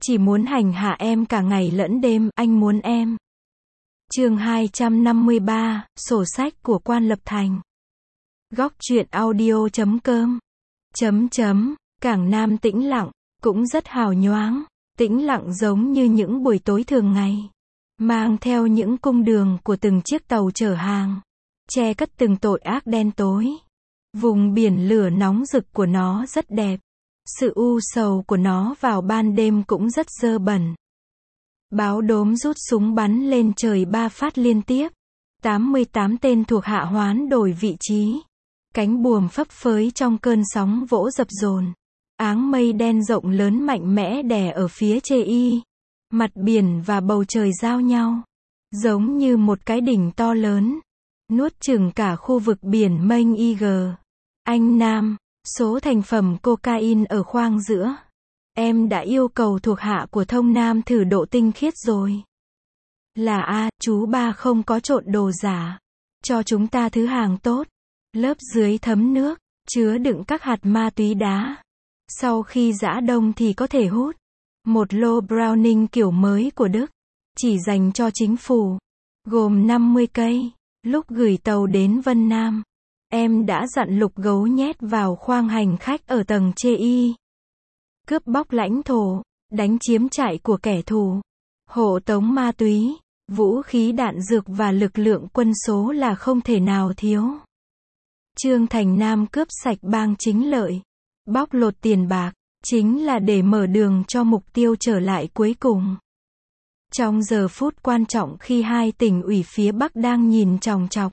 Chỉ muốn hành hạ em cả ngày lẫn đêm, anh muốn em. Chương 253, sổ sách của Quan Lập Thành. Góc truyện audio.com. Cảng Nam tĩnh lặng, cũng rất hào nhoáng, tĩnh lặng giống như những buổi tối thường ngày. Mang theo những cung đường của từng chiếc tàu chở hàng, che cất từng tội ác đen tối. Vùng biển lửa nóng rực của nó rất đẹp. Sự u sầu của nó vào ban đêm cũng rất dơ bẩn. Báo đốm rút súng bắn lên trời 3 phát liên tiếp. 88 tên thuộc hạ hoán đổi vị trí. Cánh buồm phấp phới trong cơn sóng vỗ dập dồn. Áng mây đen rộng lớn mạnh mẽ đè ở phía Chê-y. Mặt biển và bầu trời giao nhau. Giống như một cái đỉnh to lớn. Nuốt chửng cả khu vực biển mênh IG. Anh Nam, số thành phẩm cocaine ở khoang giữa. Em đã yêu cầu thuộc hạ của Thông Nam thử độ tinh khiết rồi. Là chú ba không có trộn đồ giả. Cho chúng ta thứ hàng tốt. Lớp dưới thấm nước, chứa đựng các hạt ma túy đá. Sau khi giã đông thì có thể hút. Một lô Browning kiểu mới của Đức. Chỉ dành cho chính phủ. Gồm 50 cây. Lúc gửi tàu đến Vân Nam, em đã dặn Lục Gấu nhét vào khoang hành khách ở tầng Chê-y. Cướp bóc lãnh thổ, đánh chiếm trại của kẻ thù, hộ tống ma túy, vũ khí đạn dược và lực lượng quân số là không thể nào thiếu. Trương Thành Nam cướp sạch bang Chính Lợi, bóc lột tiền bạc, chính là để mở đường cho mục tiêu trở lại cuối cùng. Trong giờ phút quan trọng khi hai tỉnh ủy phía Bắc đang nhìn chòng chọc,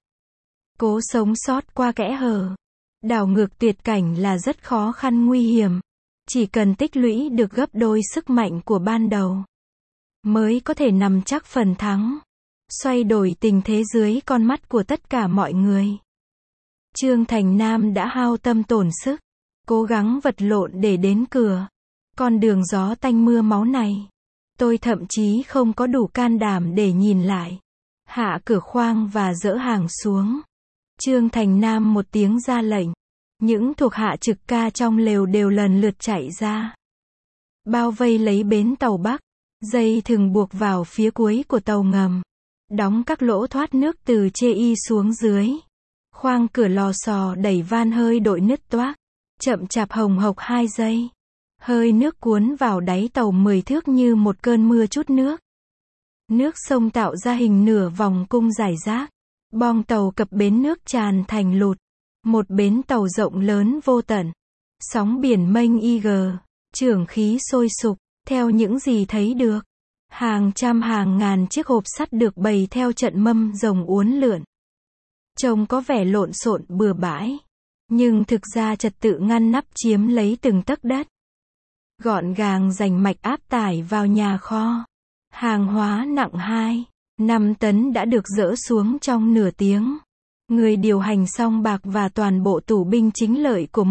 cố sống sót qua kẽ hở, đảo ngược tuyệt cảnh là rất khó khăn nguy hiểm. Chỉ cần tích lũy được gấp đôi sức mạnh của ban đầu, mới có thể nắm chắc phần thắng, xoay đổi tình thế dưới con mắt của tất cả mọi người. Trương Thành Nam đã hao tâm tổn sức, cố gắng vật lộn để đến cửa. Con đường gió tanh mưa máu này, tôi thậm chí không có đủ can đảm để nhìn lại. Hạ cửa khoang và dỡ hàng xuống. Trương Thành Nam một tiếng ra lệnh. Những thuộc hạ trực ca trong lều đều lần lượt chạy ra. Bao vây lấy bến tàu Bắc. Dây thừng buộc vào phía cuối của tàu ngầm. Đóng các lỗ thoát nước từ Chê-y xuống dưới. Khoang cửa lò xò đẩy van hơi đội nứt toác. Chậm chạp hồng hộc 2 giây. Hơi nước cuốn vào đáy tàu 10 thước như một cơn mưa trút nước. Nước sông tạo ra hình nửa vòng cung rải rác. Bong tàu cập bến nước tràn thành lụt. Một bến tàu rộng lớn vô tận. Sóng biển mênh IG. Chưởng khí sôi sục. Theo những gì thấy được. Hàng trăm hàng ngàn chiếc hộp sắt được bày theo trận mâm rồng uốn lượn. Trông có vẻ lộn xộn bừa bãi. Nhưng thực ra trật tự ngăn nắp chiếm lấy từng tấc đất. Gọn gàng rành mạch áp tải vào nhà kho. Hàng hóa nặng 2-5 tấn đã được dỡ xuống trong nửa tiếng. Người điều hành song bạc và toàn bộ tù binh Chính Lợi của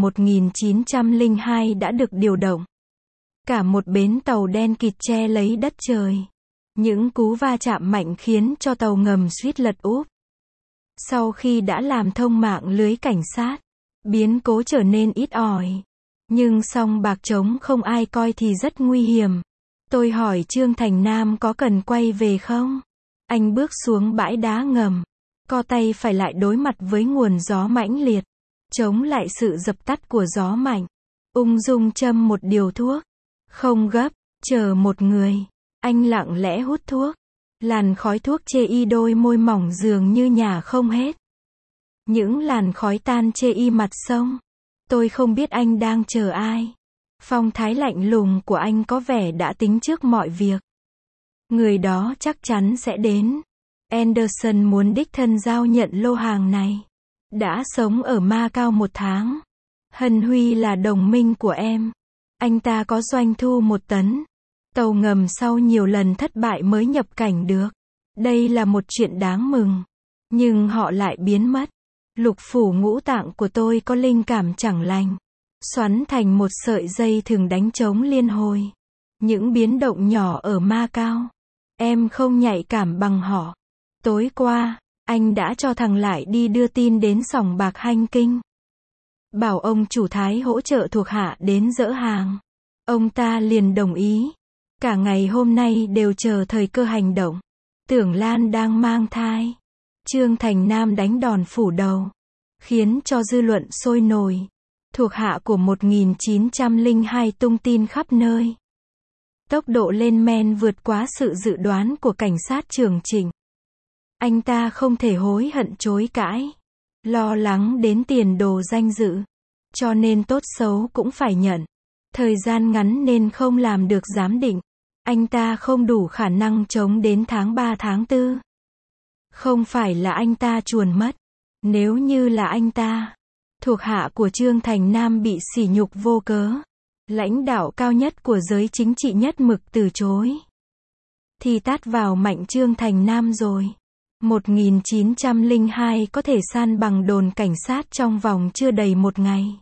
1902 đã được điều động. Cả một bến tàu đen kịt che lấy đất trời. Những cú va chạm mạnh khiến cho tàu ngầm suýt lật úp. Sau khi đã làm thông mạng lưới cảnh sát, biến cố trở nên ít ỏi. Nhưng song bạc trống không ai coi thì rất nguy hiểm. Tôi hỏi Trương Thành Nam có cần quay về không? Anh bước xuống bãi đá ngầm. Co tay phải lại đối mặt với nguồn gió mãnh liệt. Chống lại sự dập tắt của gió mạnh. Ung dung châm một điều thuốc. Không gấp, chờ một người. Anh lặng lẽ hút thuốc. Làn khói thuốc Chê-y đôi môi mỏng dường như nhả không hết. Những làn khói tan Chê-y mặt sông. Tôi không biết anh đang chờ ai. Phong thái lạnh lùng của anh có vẻ đã tính trước mọi việc. Người đó chắc chắn sẽ đến. Anderson muốn đích thân giao nhận lô hàng này. Đã sống ở Macau 1 tháng. Hân Huy là đồng minh của em. Anh ta có doanh thu 1 tấn. Tàu ngầm sau nhiều lần thất bại mới nhập cảnh được. Đây là một chuyện đáng mừng. Nhưng họ lại biến mất. Lục phủ ngũ tạng của tôi có linh cảm chẳng lành. Xoắn thành một sợi dây thường đánh trống liên hồi. Những biến động nhỏ ở Macau. Em không nhạy cảm bằng họ. Tối qua, anh đã cho thằng Lại đi đưa tin đến sòng bạc Hanh Kinh. Bảo ông chủ Thái hỗ trợ thuộc hạ đến dỡ hàng. Ông ta liền đồng ý. Cả ngày hôm nay đều chờ thời cơ hành động. Tưởng Lan đang mang thai. Trương Thành Nam đánh đòn phủ đầu, khiến cho dư luận sôi nổi. Thuộc hạ của 1902 tung tin khắp nơi. Tốc độ lên men vượt quá sự dự đoán của cảnh sát trưởng Trịnh. Anh ta không thể hối hận chối cãi. Lo lắng đến tiền đồ danh dự. Cho nên tốt xấu cũng phải nhận. Thời gian ngắn nên không làm được giám định. Anh ta không đủ khả năng chống đến tháng 3 tháng 4. Không phải là anh ta chuồn mất. Nếu như là anh ta, thuộc hạ của Trương Thành Nam bị sỉ nhục vô cớ, lãnh đạo cao nhất của giới chính trị nhất mực từ chối, thì tát vào mạnh Trương Thành Nam rồi. 1902 có thể san bằng đồn cảnh sát trong vòng chưa đầy một ngày.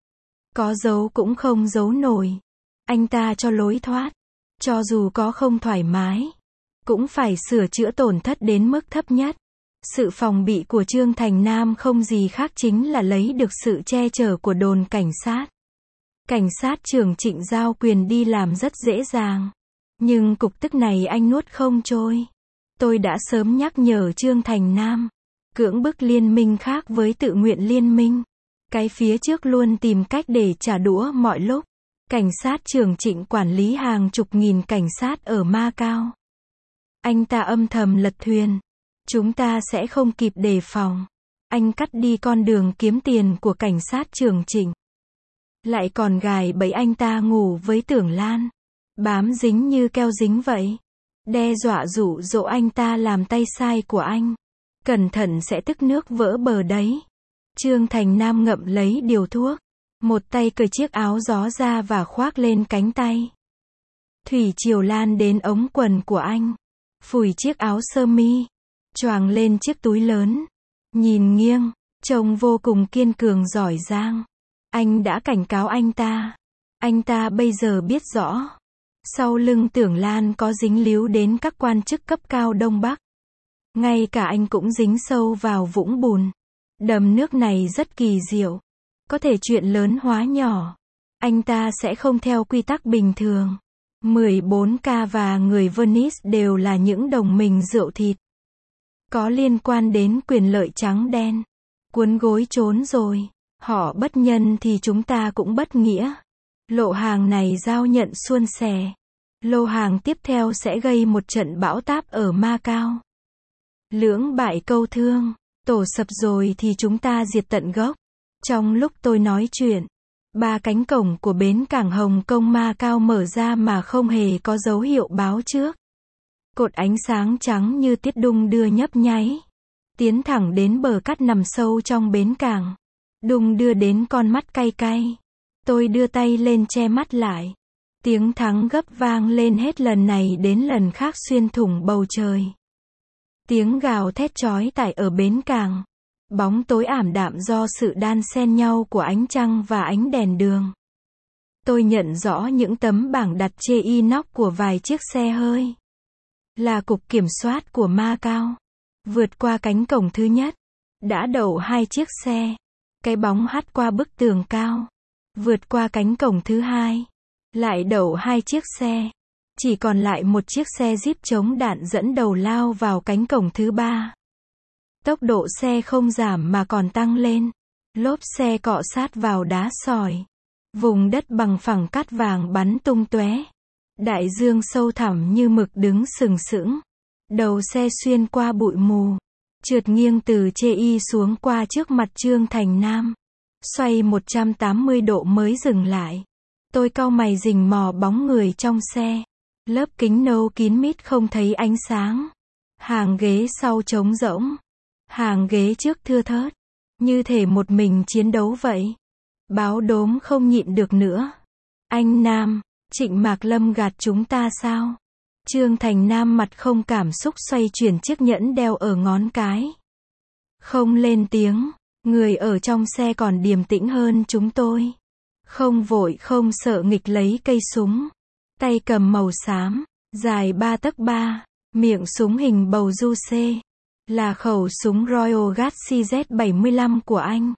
Có giấu cũng không giấu nổi. Anh ta cho lối thoát. Cho dù có không thoải mái, cũng phải sửa chữa tổn thất đến mức thấp nhất. Sự phòng bị của Trương Thành Nam không gì khác chính là lấy được sự che chở của đồn cảnh sát. Cảnh sát trưởng Trịnh giao quyền đi làm rất dễ dàng. Nhưng cục tức này anh nuốt không trôi. Tôi đã sớm nhắc nhở Trương Thành Nam. Cưỡng bức liên minh khác với tự nguyện liên minh. Cái phía trước luôn tìm cách để trả đũa mọi lúc. Cảnh sát trưởng Trịnh quản lý hàng chục nghìn cảnh sát ở Macau. Anh ta âm thầm lật thuyền. Chúng ta sẽ không kịp đề phòng. Anh cắt đi con đường kiếm tiền của cảnh sát trưởng Trịnh. Lại còn gài bẫy anh ta ngủ với Tưởng Lan. Bám dính như keo dính vậy. Đe dọa dụ dỗ anh ta làm tay sai của anh. Cẩn thận sẽ tức nước vỡ bờ đấy. Trương Thành Nam ngậm lấy điều thuốc. Một tay cởi chiếc áo gió ra và khoác lên cánh tay. Thủy triều lan đến ống quần của anh. Phủi chiếc áo sơ mi. Choàng lên chiếc túi lớn. Nhìn nghiêng, trông vô cùng kiên cường giỏi giang. Anh đã cảnh cáo anh ta. Anh ta bây giờ biết rõ. Sau lưng Tưởng Lan có dính líu đến các quan chức cấp cao Đông Bắc. Ngay cả anh cũng dính sâu vào vũng bùn. Đầm nước này rất kỳ diệu. Có thể chuyện lớn hóa nhỏ. Anh ta sẽ không theo quy tắc bình thường. 14K và người Venice đều là những đồng minh rượu thịt. Có liên quan đến quyền lợi trắng đen. Cuốn gối trốn rồi. Họ bất nhân thì chúng ta cũng bất nghĩa. Lộ hàng này giao nhận suôn sẻ. Lô hàng tiếp theo sẽ gây một trận bão táp ở Macau. Lưỡng bại câu thương. Tổ sập rồi thì chúng ta diệt tận gốc. Trong lúc tôi nói chuyện, 3 cánh cổng của bến cảng Hồng Kông Macau mở ra mà không hề có dấu hiệu báo trước. Cột ánh sáng trắng như tiết đung đưa nhấp nháy. Tiến thẳng đến bờ cát nằm sâu trong bến cảng. Đung đưa đến con mắt cay cay. Tôi đưa tay lên che mắt lại. Tiếng thắng gấp vang lên hết lần này đến lần khác xuyên thủng bầu trời. Tiếng gào thét chói tai ở bến cảng. Bóng tối ảm đạm do sự đan xen nhau của ánh trăng và ánh đèn đường. Tôi nhận rõ những tấm bảng đặt chê inox của vài chiếc xe hơi. Là cục kiểm soát của Macau. Vượt qua cánh cổng thứ nhất. Đã đậu 2 chiếc xe. Cái bóng hắt qua bức tường cao. Vượt qua cánh cổng thứ hai. Lại đậu 2 chiếc xe. Chỉ còn lại một chiếc xe Jeep chống đạn dẫn đầu lao vào cánh cổng thứ ba. Tốc độ xe không giảm mà còn tăng lên. Lốp xe cọ sát vào đá sỏi. Vùng đất bằng phẳng cát vàng bắn tung tóe. Đại dương sâu thẳm như mực đứng sừng sững. Đầu xe xuyên qua bụi mù. Trượt nghiêng từ chê y xuống qua trước mặt Trương Thành Nam. Xoay 180 độ mới dừng lại. Tôi cau mày rình mò bóng người trong xe. Lớp kính nâu kín mít không thấy ánh sáng. Hàng ghế sau trống rỗng. Hàng ghế trước thưa thớt. Như thể một mình chiến đấu vậy. Báo đốm không nhịn được nữa. Anh Nam, Trịnh Mạc Lâm gạt chúng ta sao? Trương Thành Nam mặt không cảm xúc xoay chuyển chiếc nhẫn đeo ở ngón cái. Không lên tiếng. Người ở trong xe còn điềm tĩnh hơn chúng tôi. Không vội không sợ nghịch lấy cây súng. Tay cầm màu xám. Dài 3 tấc 3. Miệng súng hình bầu du xê. Là khẩu súng Royal Guard CZ75 của anh.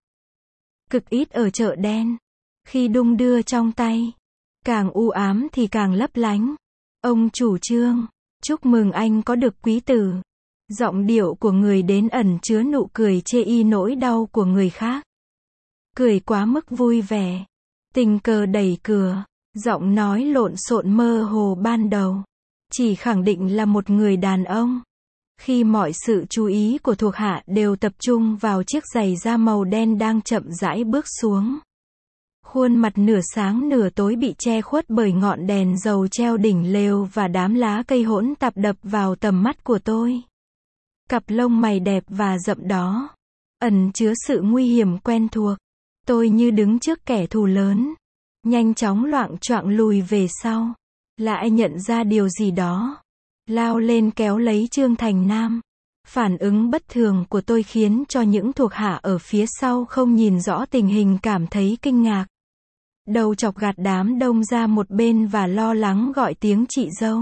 Cực ít ở chợ đen. Khi đung đưa trong tay. Càng u ám thì càng lấp lánh. Ông chủ Trương, chúc mừng anh có được quý tử. Giọng điệu của người đến ẩn chứa nụ cười chê y nỗi đau của người khác. Cười quá mức vui vẻ. Tình cờ đẩy cửa. Giọng nói lộn xộn mơ hồ ban đầu. Chỉ khẳng định là một người đàn ông. Khi mọi sự chú ý của thuộc hạ đều tập trung vào chiếc giày da màu đen đang chậm rãi bước xuống. Khuôn mặt nửa sáng nửa tối bị che khuất bởi ngọn đèn dầu treo đỉnh lều và đám lá cây hỗn tạp đập vào tầm mắt của tôi. Cặp lông mày đẹp và rậm đó, ẩn chứa sự nguy hiểm quen thuộc. Tôi như đứng trước kẻ thù lớn. Nhanh chóng loạng choạng lùi về sau. Lại nhận ra điều gì đó. Lao lên kéo lấy Trương Thành Nam. Phản ứng bất thường của tôi khiến cho những thuộc hạ ở phía sau không nhìn rõ tình hình cảm thấy kinh ngạc. Đầu chọc gạt đám đông ra một bên và lo lắng gọi tiếng chị dâu.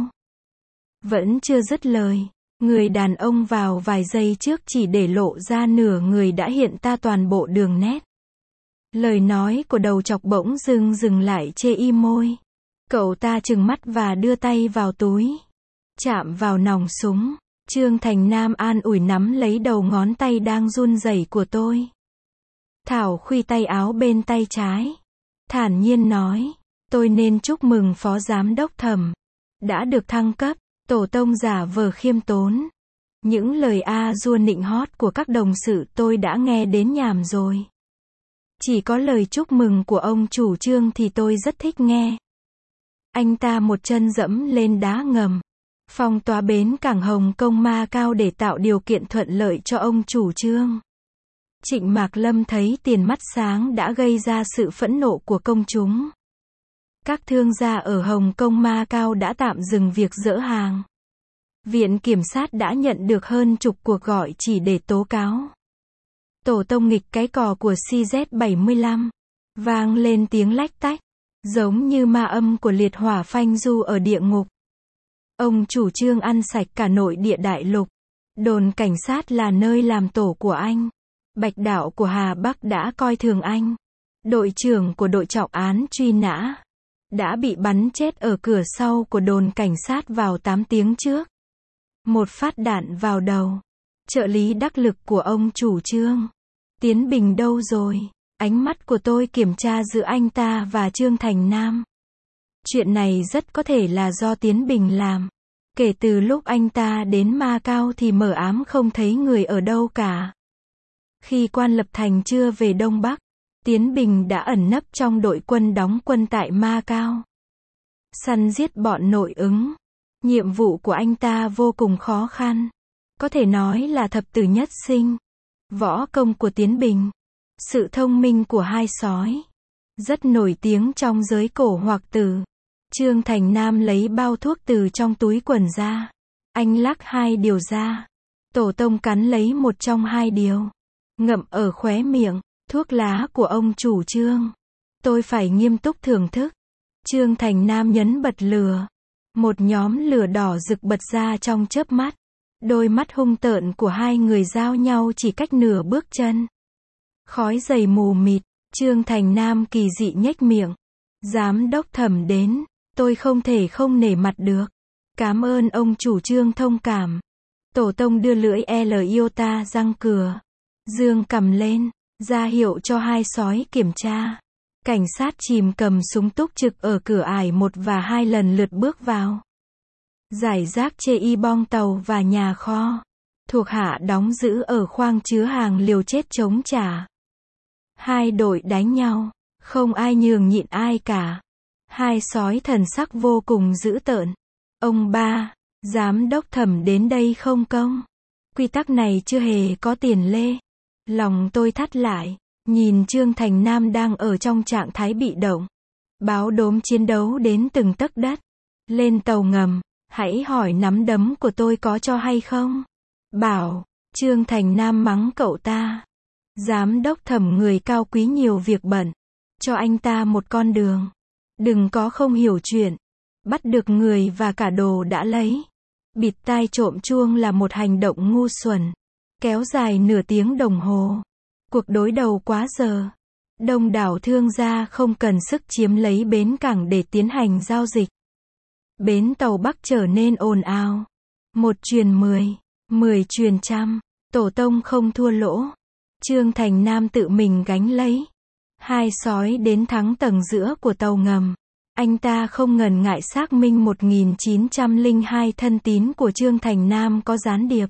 Vẫn chưa dứt lời, người đàn ông vào vài giây trước chỉ để lộ ra nửa người đã hiện ta toàn bộ đường nét. Lời nói của đầu chọc bỗng dưng dừng lại chê y môi. Cậu ta trừng mắt và đưa tay vào túi. Chạm vào nòng súng. Trương Thành Nam an ủi nắm lấy đầu ngón tay đang run rẩy của tôi. Thảo khuy tay áo bên tay trái. Thản nhiên nói, tôi nên chúc mừng phó giám đốc Thẩm. Đã được thăng cấp. Tổ tông giả vờ khiêm tốn. Những lời a dua nịnh hót của các đồng sự tôi đã nghe đến nhàm rồi. Chỉ có lời chúc mừng của ông chủ Trương thì tôi rất thích nghe. Anh ta một chân dẫm lên đá ngầm. Phong tỏa bến cảng Hồng Kông Macau để tạo điều kiện thuận lợi cho ông chủ Trương. Trịnh Mạc Lâm thấy tiền mắt sáng đã gây ra sự phẫn nộ của công chúng. Các thương gia ở Hồng Kông Macau đã tạm dừng việc dỡ hàng. Viện Kiểm sát đã nhận được hơn chục cuộc gọi chỉ để tố cáo. Tổ tông nghịch cái cò của CZ75. Vang lên tiếng lách tách. Giống như ma âm của liệt hỏa phanh du ở địa ngục. Ông chủ Trương ăn sạch cả nội địa đại lục. Đồn cảnh sát là nơi làm tổ của anh. Bạch đạo của Hà Bắc đã coi thường anh. Đội trưởng của đội trọng án truy nã đã bị bắn chết ở cửa sau của đồn cảnh sát vào 8 tiếng trước. Một phát đạn vào đầu. Trợ lý đắc lực của ông chủ Trương. Tiến Bình đâu rồi? Ánh mắt của tôi kiểm tra giữa anh ta và Trương Thành Nam. Chuyện này rất có thể là do Tiến Bình làm. Kể từ lúc anh ta đến Macau thì mờ ám không thấy người ở đâu cả. Khi Quan Lập Thành chưa về Đông Bắc, Tiến Bình đã ẩn nấp trong đội quân đóng quân tại Macau. Săn giết bọn nội ứng. Nhiệm vụ của anh ta vô cùng khó khăn. Có thể nói là thập tử nhất sinh. Võ công của Tiến Bình. Sự thông minh của hai sói. Rất nổi tiếng trong giới cổ hoặc tử. Trương Thành Nam lấy bao thuốc từ trong túi quần ra. Anh lắc 2 điều ra. Tổ tông cắn lấy một trong 2 điều. Ngậm ở khóe miệng. Thuốc lá của ông chủ Trương. Tôi phải nghiêm túc thưởng thức. Trương Thành Nam nhấn bật lửa. Một nhóm lửa đỏ rực bật ra trong chớp mắt. Đôi mắt hung tợn của hai người giao nhau chỉ cách nửa bước chân. Khói dày mù mịt. Trương Thành Nam kỳ dị nhếch miệng. Giám đốc Thẩm đến. Tôi không thể không nể mặt được. Cảm ơn ông chủ Trương thông cảm. Tổ tông đưa lưỡi L iota răng cửa. Dương cầm lên. Ra hiệu cho hai sói kiểm tra. Cảnh sát chìm cầm súng túc trực ở cửa ải 1 và 2 lần lượt bước vào. Giải rác chê y bong tàu và nhà kho. Thuộc hạ đóng giữ ở khoang chứa hàng liều chết chống trả. Hai đội đánh nhau. Không ai nhường nhịn ai cả. Hai sói thần sắc vô cùng dữ tợn. Ông ba, giám đốc Thẩm đến đây không công? Quy tắc này chưa hề có tiền lệ. Lòng tôi thắt lại. Nhìn Trương Thành Nam đang ở trong trạng thái bị động. Báo đốm chiến đấu đến từng tấc đất. Lên tàu ngầm. Hãy hỏi nắm đấm của tôi có cho hay không? Bảo. Trương Thành Nam mắng cậu ta. Giám đốc Thẩm người cao quý nhiều việc bận. Cho anh ta một con đường. Đừng có không hiểu chuyện. Bắt được người và cả đồ đã lấy. Bịt tai trộm chuông là một hành động ngu xuẩn. Kéo dài nửa tiếng đồng hồ. Cuộc đối đầu quá giờ. Đông đảo thương gia không cần sức chiếm lấy bến cảng để tiến hành giao dịch. Bến tàu Bắc trở nên ồn ào. 1 truyền 10, 10 truyền trăm. Tổ tông không thua lỗ. Trương Thành Nam tự mình gánh lấy. 2 sói đến thắng tầng giữa của tàu ngầm. Anh ta không ngần ngại xác minh 1902 thân tín của Trương Thành Nam có gián điệp.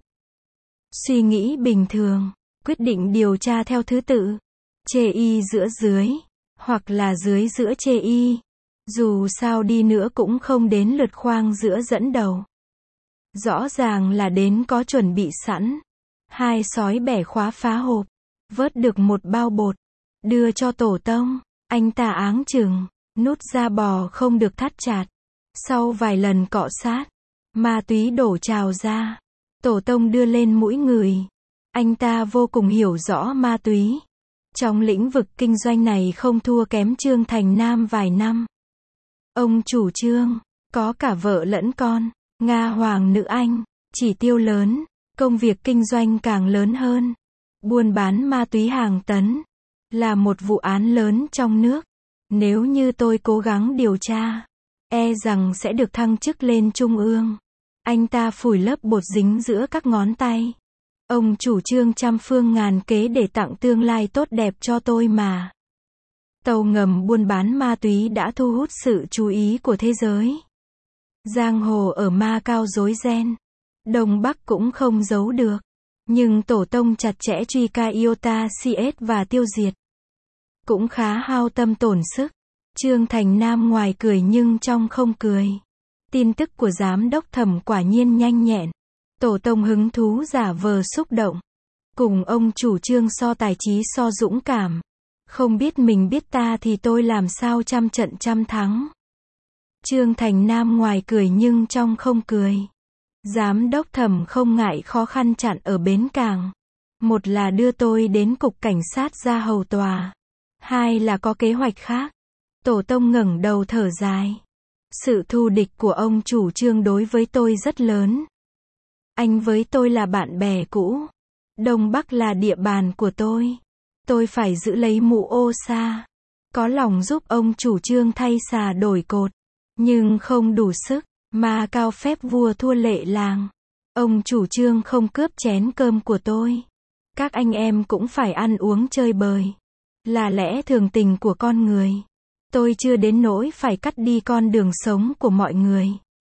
Suy nghĩ bình thường, quyết định điều tra theo thứ tự. Chê y giữa dưới, hoặc là dưới giữa chê y. Dù sao đi nữa cũng không đến lượt khoang giữa dẫn đầu. Rõ ràng là đến có chuẩn bị sẵn. 2 sói bẻ khóa phá hộp, vớt được một bao bột, đưa cho tổ tông. Anh ta áng chừng, nút da bò không được thắt chặt. Sau vài lần cọ sát, ma túy đổ trào ra. Tổ tông đưa lên mũi người. Anh ta vô cùng hiểu rõ ma túy. Trong lĩnh vực kinh doanh này không thua kém Trương Thành Nam vài năm. Ông chủ Trương, có cả vợ lẫn con, Nga Hoàng nữ Anh, chỉ tiêu lớn, công việc kinh doanh càng lớn hơn. Buôn bán ma túy hàng tấn, là một vụ án lớn trong nước. Nếu như tôi cố gắng điều tra, e rằng sẽ được thăng chức lên trung ương. Anh ta phủi lớp bột dính giữa các ngón tay. Ông chủ Trương trăm phương ngàn kế để tặng tương lai tốt đẹp cho tôi mà. Tàu ngầm buôn bán ma túy đã thu hút sự chú ý của thế giới. Giang hồ ở Macau rối ren. Đông Bắc cũng không giấu được. Nhưng tổ tông chặt chẽ truy ca Iota CS và tiêu diệt. Cũng khá hao tâm tổn sức. Trương Thành Nam ngoài cười nhưng trong không cười. Tin tức của giám đốc Thẩm quả nhiên nhanh nhẹn. Tổ tông hứng thú giả vờ xúc động. Cùng ông chủ Trương so tài trí so dũng cảm. Không biết mình biết ta thì tôi làm sao trăm trận trăm thắng. Trương Thành Nam ngoài cười nhưng trong không cười. Giám đốc Thẩm không ngại khó khăn chặn ở bến cảng. Một là đưa tôi đến cục cảnh sát ra hầu tòa. 2 là có kế hoạch khác. Tổ tông ngẩng đầu thở dài. Sự thù địch của ông chủ Trương đối với tôi rất lớn. Anh với tôi là bạn bè cũ. Đông Bắc là địa bàn của tôi. Tôi phải giữ lấy mũ ô sa. Có lòng giúp ông chủ Trương thay xà đổi cột. Nhưng không đủ sức. Mà cao phép vua thua lệ làng. Ông chủ Trương không cướp chén cơm của tôi. Các anh em cũng phải ăn uống chơi bời. Là lẽ thường tình của con người. Tôi chưa đến nỗi phải cắt đi con đường sống của mọi người.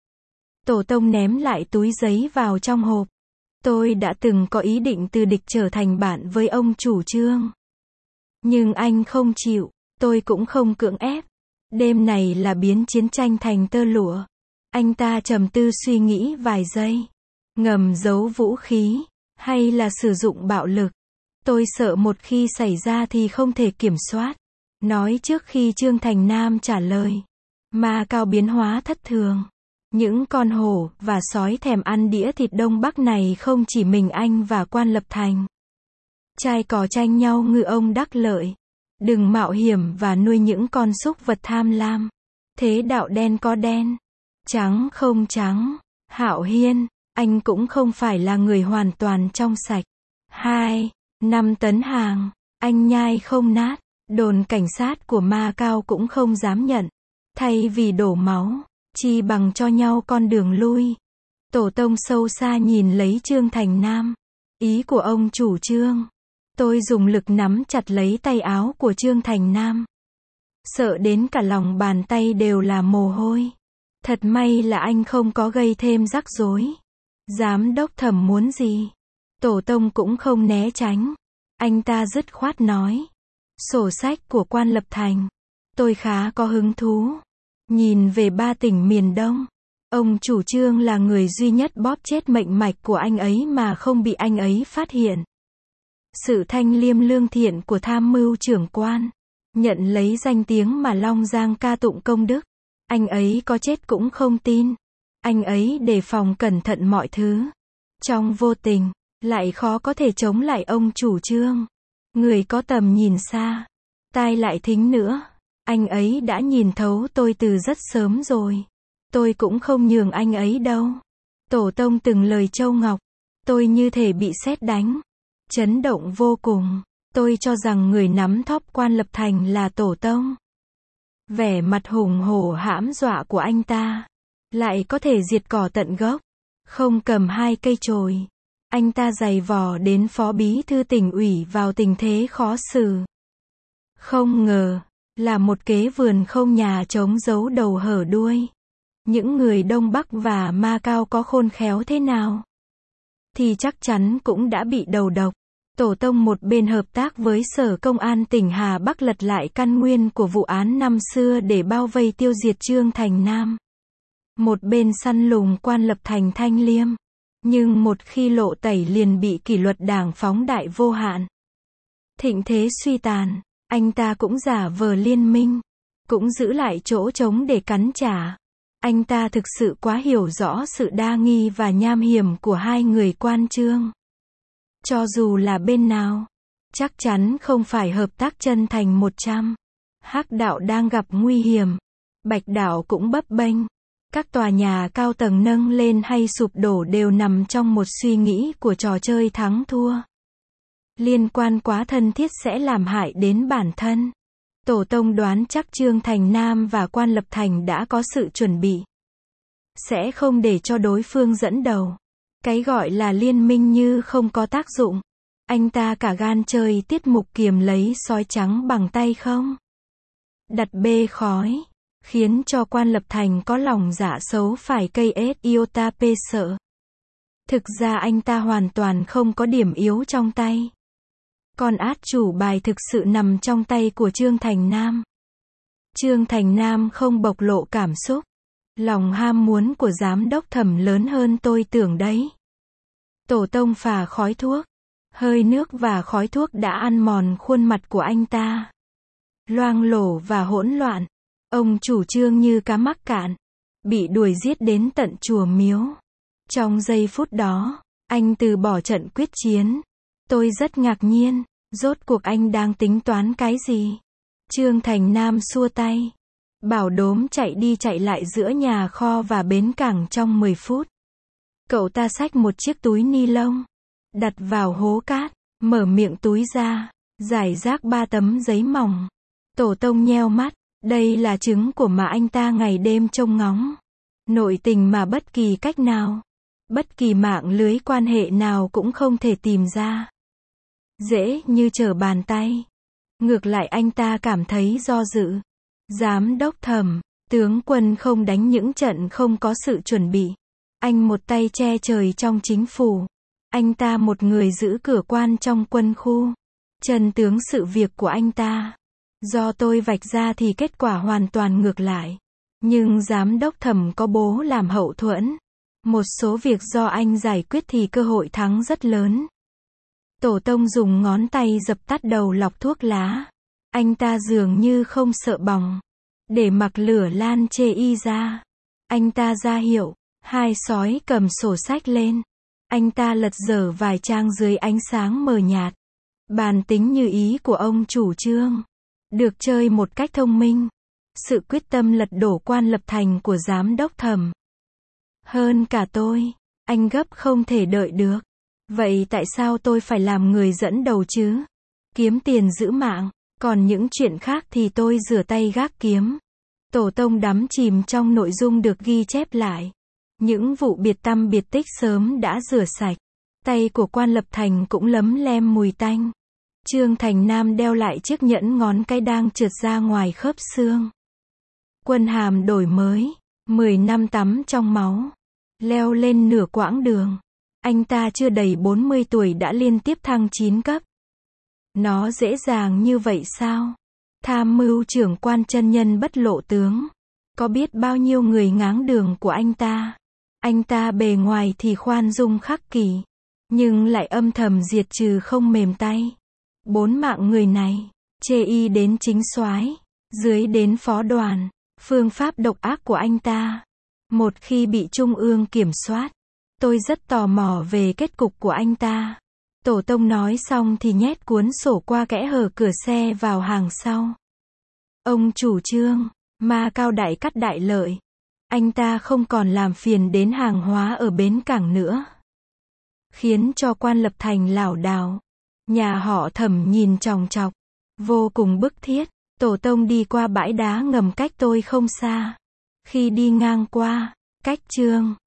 Tổ tông ném lại túi giấy vào trong hộp. Tôi đã từng có ý định từ địch trở thành bạn với ông chủ Trương. Nhưng anh không chịu, tôi cũng không cưỡng ép. Đêm này là biến chiến tranh thành tơ lụa. Anh ta trầm tư suy nghĩ vài giây. Ngầm giấu vũ khí, hay là sử dụng bạo lực. Tôi sợ một khi xảy ra thì không thể kiểm soát. Nói trước khi Trương Thành Nam trả lời. Mà cao biến hóa thất thường. Những con hổ và sói thèm ăn đĩa thịt Đông Bắc này không chỉ mình anh và Quan Lập Thành. Trai cò tranh nhau ngư ông đắc lợi. Đừng mạo hiểm và nuôi những con súc vật tham lam. Thế đạo đen có đen. Trắng không trắng. Hạo Hiên, anh cũng không phải là người hoàn toàn trong sạch. 2, 5 tấn hàng, anh nhai không nát. Đồn cảnh sát của Macau cũng không dám nhận. Thay vì đổ máu, chi bằng cho nhau con đường lui. Tổ tông sâu xa nhìn lấy Trương Thành Nam. Ý của ông chủ Trương. Tôi dùng lực nắm chặt lấy tay áo của Trương Thành Nam. Sợ đến cả lòng bàn tay đều là mồ hôi. Thật may là anh không có gây thêm rắc rối. Giám đốc Thẩm muốn gì? Tổ tông cũng không né tránh. Anh ta dứt khoát nói. Sổ sách của Quan Lập Thành. Tôi khá có hứng thú. Nhìn về 3 tỉnh miền Đông. Ông chủ Trương là người duy nhất bóp chết mệnh mạch của anh ấy mà không bị anh ấy phát hiện. Sự thanh liêm lương thiện của tham mưu trưởng quan. Nhận lấy danh tiếng mà Long Giang ca tụng công đức. Anh ấy có chết cũng không tin. Anh ấy đề phòng cẩn thận mọi thứ. Trong vô tình, lại khó có thể chống lại ông chủ Trương. Người có tầm nhìn xa. Tai lại thính nữa. Anh ấy đã nhìn thấu tôi từ rất sớm rồi. Tôi cũng không nhường anh ấy đâu. Tổ tông từng lời châu ngọc. Tôi như thể bị sét đánh. Chấn động vô cùng. Tôi cho rằng người nắm thóp Quan Lập Thành là tổ tông. Vẻ mặt hùng hổ hãm dọa của anh ta lại có thể diệt cỏ tận gốc, không cầm hai cây chổi. Anh ta giày vò đến phó bí thư tỉnh ủy vào tình thế khó xử. Không ngờ, là một kế vườn không nhà trống giấu đầu hở đuôi. Những người Đông Bắc và Macau có khôn khéo thế nào, thì chắc chắn cũng đã bị đầu độc. Tổ tông một bên hợp tác với Sở Công an tỉnh Hà Bắc lật lại căn nguyên của vụ án năm xưa để bao vây tiêu diệt Trương Thành Nam. Một bên săn lùng Quan Lập Thành Thanh Liêm. Nhưng một khi lộ tẩy liền bị kỷ luật đảng phóng đại vô hạn. Thịnh thế suy tàn, anh ta cũng giả vờ liên minh, cũng giữ lại chỗ trống để cắn trả. Anh ta thực sự quá hiểu rõ sự đa nghi và nham hiểm của hai người quan Trương. Cho dù là bên nào, chắc chắn không phải hợp tác chân thành 100. Hắc đạo đang gặp nguy hiểm, Bạch đạo cũng bấp bênh. Các tòa nhà cao tầng nâng lên hay sụp đổ đều nằm trong một suy nghĩ của trò chơi thắng thua. Liên quan quá thân thiết sẽ làm hại đến bản thân. Tổ tông đoán chắc Trương Thành Nam và Quan Lập Thành đã có sự chuẩn bị. Sẽ không để cho đối phương dẫn đầu. Cái gọi là liên minh như không có tác dụng. Anh ta cả gan chơi tiết mục kiềm lấy sói trắng bằng tay không? Đặt bê khói. Khiến cho Quan Lập Thành có lòng dạ xấu phải cây ết iota p sợ. Thực ra anh ta hoàn toàn không có điểm yếu trong tay. Con át chủ bài thực sự nằm trong tay của Trương Thành Nam. Trương Thành Nam không bộc lộ cảm xúc. Lòng ham muốn của giám đốc Thẩm lớn hơn tôi tưởng đấy. Tổ tông phà khói thuốc. Hơi nước và khói thuốc đã ăn mòn khuôn mặt của anh ta. Loang lổ và hỗn loạn. Ông chủ Trương như cá mắc cạn. Bị đuổi giết đến tận chùa miếu. Trong giây phút đó, anh từ bỏ trận quyết chiến. Tôi rất ngạc nhiên. Rốt cuộc anh đang tính toán cái gì? Trương Thành Nam xua tay. Bảo đốm chạy đi chạy lại giữa nhà kho và bến cảng trong 10 phút. Cậu ta xách một chiếc túi ni lông. Đặt vào hố cát. Mở miệng túi ra. Rải rác 3 tấm giấy mỏng. Tổ tông nheo mắt. Đây là chứng của mà anh ta ngày đêm trông ngóng. Nội tình mà bất kỳ cách nào, bất kỳ mạng lưới quan hệ nào cũng không thể tìm ra. Dễ như trở bàn tay. Ngược lại anh ta cảm thấy do dự. Giám đốc Thẩm, tướng quân không đánh những trận không có sự chuẩn bị. Anh một tay che trời trong chính phủ. Anh ta một người giữ cửa quan trong quân khu. Chân tướng sự việc của anh ta. Do tôi vạch ra thì kết quả hoàn toàn ngược lại. Nhưng giám đốc Thẩm có bố làm hậu thuẫn. Một số việc do anh giải quyết thì cơ hội thắng rất lớn. Tổ tông dùng ngón tay dập tắt đầu lọc thuốc lá. Anh ta dường như không sợ bỏng. Để mặc lửa lan chê y ra. Anh ta ra hiệu. Hai sói cầm sổ sách lên. Anh ta lật dở vài trang dưới ánh sáng mờ nhạt. Bàn tính như ý của ông chủ Trương. Được chơi một cách thông minh. Sự quyết tâm lật đổ Quan Lập Thành của giám đốc Thẩm. Hơn cả tôi. Anh gấp không thể đợi được. Vậy tại sao tôi phải làm người dẫn đầu chứ? Kiếm tiền giữ mạng. Còn những chuyện khác thì tôi rửa tay gác kiếm. Tổ tông đắm chìm trong nội dung được ghi chép lại. Những vụ biệt tăm biệt tích sớm đã rửa sạch. Tay của Quan Lập Thành cũng lấm lem mùi tanh. Trương Thành Nam đeo lại chiếc nhẫn ngón cái đang trượt ra ngoài khớp xương. Quân hàm đổi mới. 10 năm tắm trong máu. Leo lên nửa quãng đường. Anh ta chưa đầy 40 tuổi đã liên tiếp thăng 9 cấp. Nó dễ dàng như vậy sao? Tham mưu trưởng quan chân nhân bất lộ tướng. Có biết bao nhiêu người ngáng đường của anh ta? Anh ta bề ngoài thì khoan dung khắc kỷ. Nhưng lại âm thầm diệt trừ không mềm tay. 4 mạng người này. Chê y đến chính soái. Dưới đến phó đoàn. Phương pháp độc ác của anh ta. Một khi bị Trung ương kiểm soát. Tôi rất tò mò về kết cục của anh ta. Tổ tông nói xong thì nhét cuốn sổ qua kẽ hở cửa xe vào hàng sau. Ông chủ Trương, ma cao đại cắt đại lợi. Anh ta không còn làm phiền đến hàng hóa ở bến cảng nữa. Khiến cho Quan Lập Thành lảo đảo. Nhà họ Thẩm nhìn chòng chọc. Vô cùng bức thiết. Tổ tông đi qua bãi đá ngầm cách tôi không xa. Khi đi ngang qua, Cách chương